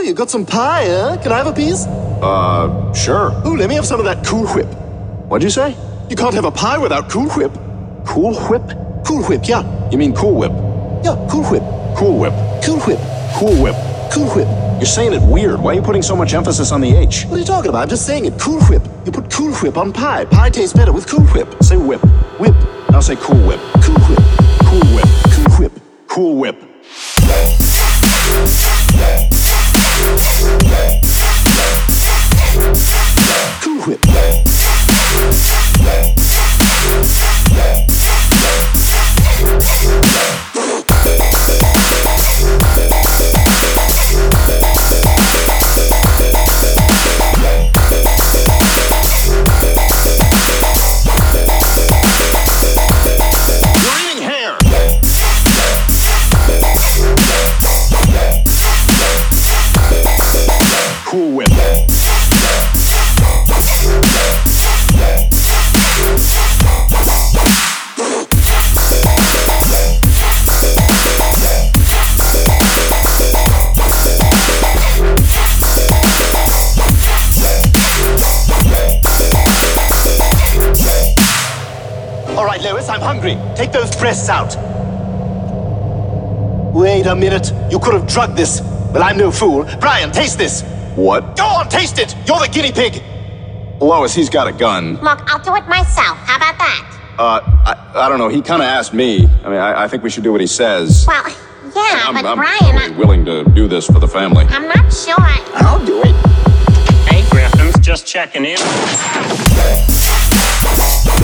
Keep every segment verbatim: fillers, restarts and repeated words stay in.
you got some pie, huh? Can I have a piece? Uh, sure. Ooh, let me have some of that Cool Whip. What'd you say? You can't have a pie without Cool Whip. Cool Whip? Cool Whip, yeah. You mean Cool Whip? Yeah, Cool Whip. Cool Whip. Cool Whip. Cool Whip. Cool Whip. You're saying it weird. Why are you putting so much emphasis on the H? What are you talking about? I'm just saying it. Cool Whip. You put Cool Whip on pie. Pie tastes better with Cool Whip. Say whip. Whip. Now say Cool Whip. Cool Whip. Cool Whip. Cool Whip. Cool Whip. Cool Whip. Cool Whip. All right, Lois, I'm hungry. Take those breasts out. Wait a minute. You could have drugged this. Well, I'm no fool. Brian, taste this. What? Go on, taste it. You're the guinea pig. Lois, he's got a gun. Look, I'll do it myself. How about that? Uh, I, I don't know. He kind of asked me. I mean, I, I think we should do what he says. Well, yeah, I'm, but I'm Brian, totally I, willing to do this for the family. I'm not sure. I'll do it. Hey, Griffins, just checking in.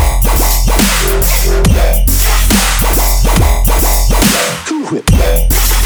Cool Whip.